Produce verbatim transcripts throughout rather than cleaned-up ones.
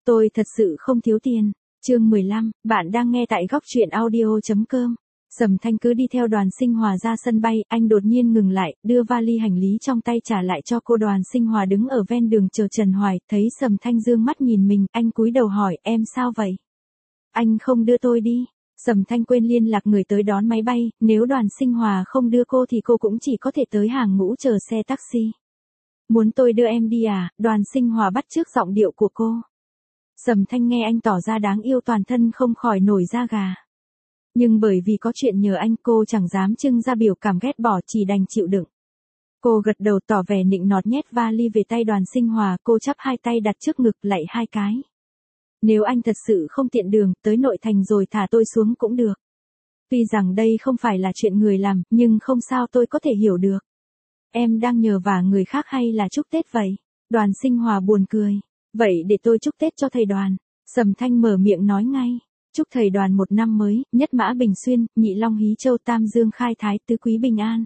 Tôi thật sự không thiếu tiền. Chương mười lăm, bạn đang nghe tại góc truyện audio chấm com. Sầm Thanh cứ đi theo Đoàn Sinh Hòa ra sân bay, anh đột nhiên ngừng lại, đưa vali hành lý trong tay trả lại cho cô. Đoàn Sinh Hòa đứng ở ven đường chờ Trần Hoài, thấy Sầm Thanh dương mắt nhìn mình, anh cúi đầu hỏi, em sao vậy? Anh không đưa tôi đi. Sầm Thanh quên liên lạc người tới đón máy bay, nếu Đoàn Sinh Hòa không đưa cô thì cô cũng chỉ có thể tới hàng ngũ chờ xe taxi. Muốn tôi đưa em đi à? Đoàn Sinh Hòa bắt chước giọng điệu của cô. Sầm Thanh nghe anh tỏ ra đáng yêu toàn thân không khỏi nổi da gà. Nhưng bởi vì có chuyện nhờ anh cô chẳng dám trưng ra biểu cảm ghét bỏ, chỉ đành chịu đựng. Cô gật đầu tỏ vẻ nịnh nọt nhét vali về tay Đoàn Sinh Hòa, cô chắp hai tay đặt trước ngực lạy hai cái. Nếu anh thật sự không tiện đường, tới nội thành rồi thả tôi xuống cũng được. Tuy rằng đây không phải là chuyện người làm, nhưng không sao, tôi có thể hiểu được. Em đang nhờ vả người khác hay là chúc Tết vậy? Đoàn Sinh Hòa buồn cười. Vậy để tôi chúc Tết cho thầy Đoàn. Sầm Thanh mở miệng nói ngay. Chúc thầy Đoàn một năm mới, nhất mã bình xuyên, nhị long hí châu, tam dương khai thái, tứ quý bình an.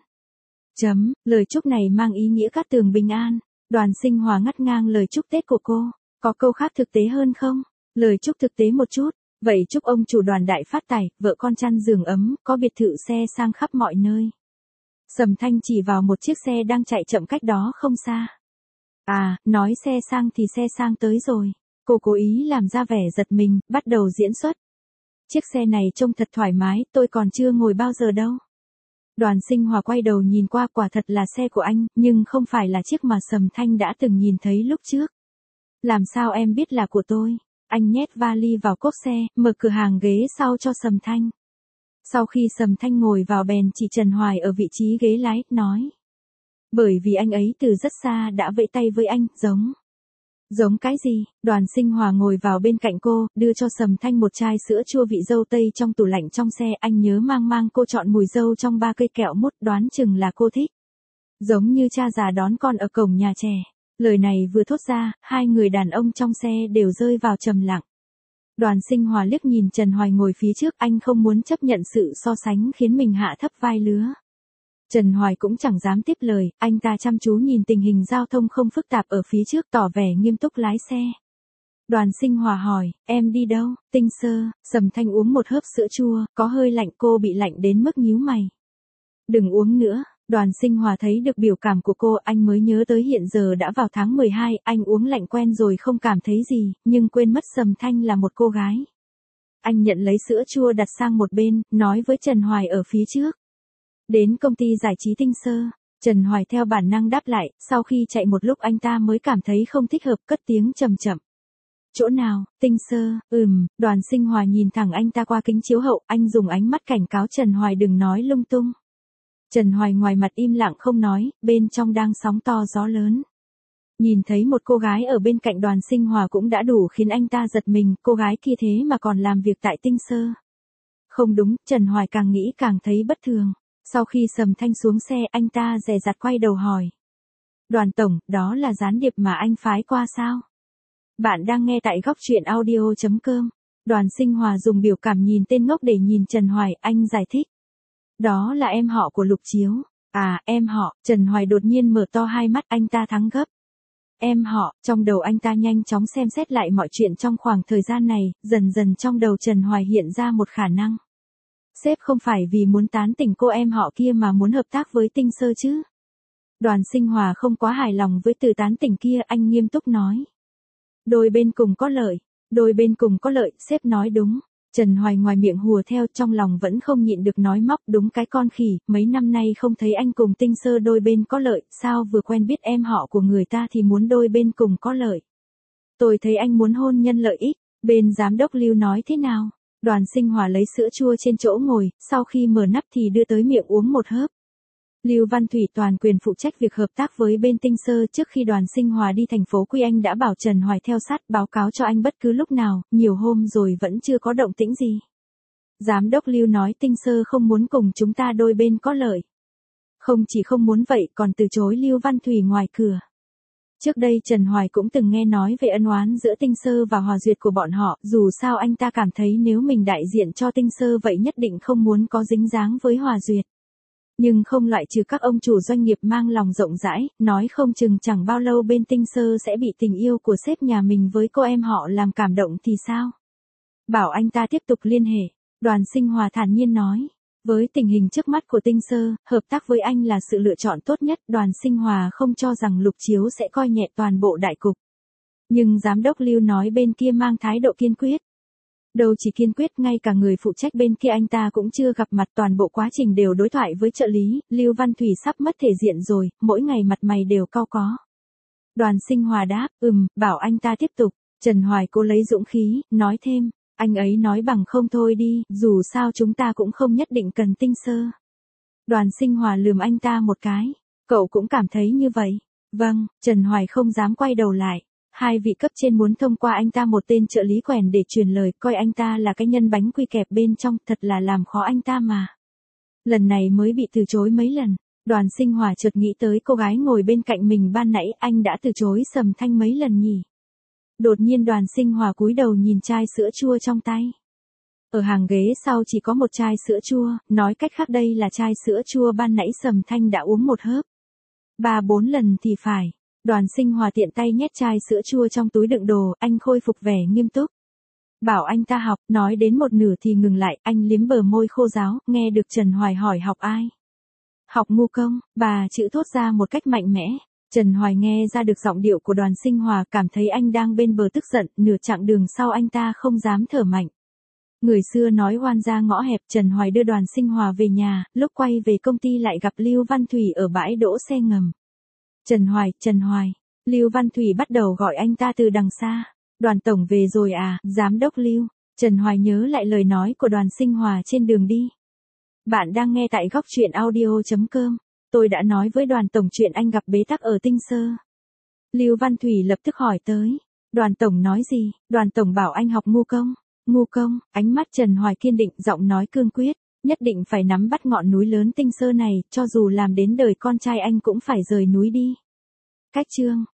Chấm, lời chúc này mang ý nghĩa cát tường bình an. Đoàn Sinh Hòa ngắt ngang lời chúc Tết của cô. Có câu khác thực tế hơn không? Lời chúc thực tế một chút. Vậy chúc ông chủ Đoàn đại phát tài, vợ con chăn giường ấm, có biệt thự xe sang khắp mọi nơi. Sầm Thanh chỉ vào một chiếc xe đang chạy chậm cách đó không xa. À, nói xe sang thì xe sang tới rồi. Cô cố ý làm ra vẻ giật mình, bắt đầu diễn xuất. Chiếc xe này trông thật thoải mái, tôi còn chưa ngồi bao giờ đâu. Đoàn Sinh Hòa quay đầu nhìn qua, quả thật là xe của anh, nhưng không phải là chiếc mà Sầm Thanh đã từng nhìn thấy lúc trước. Làm sao em biết là của tôi? Anh nhét vali vào cốp xe, mở cửa hàng ghế sau cho Sầm Thanh. Sau khi Sầm Thanh ngồi vào bèn chỉ Trần Hoài ở vị trí ghế lái, nói. Bởi vì anh ấy từ rất xa đã vẫy tay với anh, giống. Giống cái gì? Đoàn Sinh Hòa ngồi vào bên cạnh cô, đưa cho Sầm Thanh một chai sữa chua vị dâu tây trong tủ lạnh trong xe. Anh nhớ mang mang cô chọn mùi dâu trong ba cây kẹo mút, đoán chừng là cô thích. Giống như cha già đón con ở cổng nhà trẻ. Lời này vừa thốt ra, hai người đàn ông trong xe đều rơi vào trầm lặng. Đoàn Sinh Hòa liếc nhìn Trần Hoài ngồi phía trước, anh không muốn chấp nhận sự so sánh khiến mình hạ thấp vai lứa. Trần Hoài cũng chẳng dám tiếp lời, anh ta chăm chú nhìn tình hình giao thông không phức tạp ở phía trước, tỏ vẻ nghiêm túc lái xe. Đoàn Sinh Hòa hỏi, em đi đâu? Tinh Sơ. Sầm Thanh uống một hớp sữa chua, có hơi lạnh, cô bị lạnh đến mức nhíu mày. Đừng uống nữa. Đoàn Sinh Hòa thấy được biểu cảm của cô, anh mới nhớ tới hiện giờ đã vào tháng mười hai, anh uống lạnh quen rồi không cảm thấy gì, nhưng quên mất Sầm Thanh là một cô gái. Anh nhận lấy sữa chua đặt sang một bên, nói với Trần Hoài ở phía trước. Đến công ty giải trí Tinh Sơ. Trần Hoài theo bản năng đáp lại, sau khi chạy một lúc anh ta mới cảm thấy không thích hợp, cất tiếng chậm chậm. Chỗ nào? Tinh Sơ. Ừm. Đoàn Sinh Hòa nhìn thẳng anh ta qua kính chiếu hậu, anh dùng ánh mắt cảnh cáo Trần Hoài đừng nói lung tung. Trần Hoài ngoài mặt im lặng không nói, bên trong đang sóng to gió lớn. Nhìn thấy một cô gái ở bên cạnh Đoàn Sinh Hòa cũng đã đủ khiến anh ta giật mình, cô gái kia thế mà còn làm việc tại Tinh Sơ. Không đúng, Trần Hoài càng nghĩ càng thấy bất thường. Sau khi Sầm Thanh xuống xe, anh ta dè dặt quay đầu hỏi. Đoàn tổng, đó là gián điệp mà anh phái qua sao? Bạn đang nghe tại góc truyện audio chấm com. Đoàn Sinh Hòa dùng biểu cảm nhìn tên ngốc để nhìn Trần Hoài, anh giải thích. Đó là em họ của Lục Chiếu. À, em họ. Trần Hoài đột nhiên mở to hai mắt, anh ta thắng gấp. Em họ, trong đầu anh ta nhanh chóng xem xét lại mọi chuyện trong khoảng thời gian này, dần dần trong đầu Trần Hoài hiện ra một khả năng. Sếp không phải vì muốn tán tỉnh cô em họ kia mà muốn hợp tác với Tinh Sơ chứ? Đoàn Sinh Hòa không quá hài lòng với từ tán tỉnh kia, anh nghiêm túc nói. Đôi bên cùng có lợi. Đôi bên cùng có lợi, sếp nói đúng. Trần Hoài ngoài miệng hùa theo, trong lòng vẫn không nhịn được nói móc, đúng cái con khỉ, mấy năm nay không thấy anh cùng Tinh Sơ đôi bên có lợi, sao vừa quen biết em họ của người ta thì muốn đôi bên cùng có lợi. Tôi thấy anh muốn hôn nhân lợi ích, bên giám đốc Lưu nói thế nào? Đoàn Sinh Hòa lấy sữa chua trên chỗ ngồi, sau khi mở nắp thì đưa tới miệng uống một hớp. Lưu Văn Thủy toàn quyền phụ trách việc hợp tác với bên Tinh Sơ. Trước khi Đoàn Sinh Hòa đi thành phố Quy, anh đã bảo Trần Hoài theo sát báo cáo cho anh bất cứ lúc nào, nhiều hôm rồi vẫn chưa có động tĩnh gì. Giám đốc Lưu nói Tinh Sơ không muốn cùng chúng ta đôi bên có lợi. Không chỉ không muốn vậy còn từ chối Lưu Văn Thủy ngoài cửa. Trước đây Trần Hoài cũng từng nghe nói về ân oán giữa Tinh Sơ và Hòa Duyệt của bọn họ, dù sao anh ta cảm thấy nếu mình đại diện cho Tinh Sơ vậy nhất định không muốn có dính dáng với Hòa Duyệt. Nhưng không loại trừ các ông chủ doanh nghiệp mang lòng rộng rãi, nói không chừng chẳng bao lâu bên Tinh Sơ sẽ bị tình yêu của sếp nhà mình với cô em họ làm cảm động thì sao? Bảo anh ta tiếp tục liên hệ, Đoàn Sinh Hòa thản nhiên nói. Với tình hình trước mắt của Tinh Sơ, hợp tác với anh là sự lựa chọn tốt nhất. Đoàn Sinh Hòa không cho rằng Lục Chiếu sẽ coi nhẹ toàn bộ đại cục. Nhưng giám đốc Lưu nói bên kia mang thái độ kiên quyết. Đâu chỉ kiên quyết, ngay cả người phụ trách bên kia anh ta cũng chưa gặp mặt, toàn bộ quá trình đều đối thoại với trợ lý. Lưu Văn Thủy sắp mất thể diện rồi, mỗi ngày mặt mày đều cau có. Đoàn Sinh Hòa đáp, ừm, bảo anh ta tiếp tục. Trần Hoài cố lấy dũng khí, nói thêm, anh ấy nói bằng không thôi đi, dù sao chúng ta cũng không nhất định cần Tinh Sơ. Đoàn Sinh Hòa lườm anh ta một cái, cậu cũng cảm thấy như vậy. Vâng, Trần Hoài không dám quay đầu lại. Hai vị cấp trên muốn thông qua anh ta một tên trợ lý quèn để truyền lời, coi anh ta là cái nhân bánh quy kẹp bên trong, thật là làm khó anh ta mà. Lần này mới bị từ chối mấy lần. Đoàn Sinh Hòa chợt nghĩ tới cô gái ngồi bên cạnh mình ban nãy, anh đã từ chối Sầm Thanh mấy lần nhỉ? Đột nhiên Đoàn Sinh Hòa cúi đầu nhìn chai sữa chua trong tay. Ở hàng ghế sau chỉ có một chai sữa chua, nói cách khác đây là chai sữa chua ban nãy Sầm Thanh đã uống một hớp. Ba bốn lần thì phải. Đoàn Sinh Hòa tiện tay nhét chai sữa chua trong túi đựng đồ, anh khôi phục vẻ nghiêm túc. Bảo anh ta học, nói đến một nửa thì ngừng lại, anh liếm bờ môi khô ráo, nghe được Trần Hoài hỏi học ai. Học ngu công, bà chữ thốt ra một cách mạnh mẽ. Trần Hoài nghe ra được giọng điệu của Đoàn Sinh Hòa, cảm thấy anh đang bên bờ tức giận, nửa chặng đường sau anh ta không dám thở mạnh. Người xưa nói oan ra ngõ hẹp. Trần Hoài đưa Đoàn Sinh Hòa về nhà, lúc quay về công ty lại gặp Lưu Văn Thủy ở bãi đỗ xe ngầm. Trần Hoài, Trần Hoài. Lưu Văn Thủy bắt đầu gọi anh ta từ đằng xa. Đoàn tổng về rồi à, giám đốc Lưu. Trần Hoài nhớ lại lời nói của Đoàn Sinh Hòa trên đường đi. Bạn đang nghe tại góc truyện audio chấm com. Tôi đã nói với Đoàn tổng chuyện anh gặp bế tắc ở Tinh Sơ. Lưu Văn Thủy lập tức hỏi tới. Đoàn tổng nói gì? Đoàn tổng bảo anh học ngu công. Ngu công, ánh mắt Trần Hoài kiên định, giọng nói cương quyết. Nhất định phải nắm bắt ngọn núi lớn Tinh Sơ này, cho dù làm đến đời con trai anh cũng phải rời núi đi. Cách chương.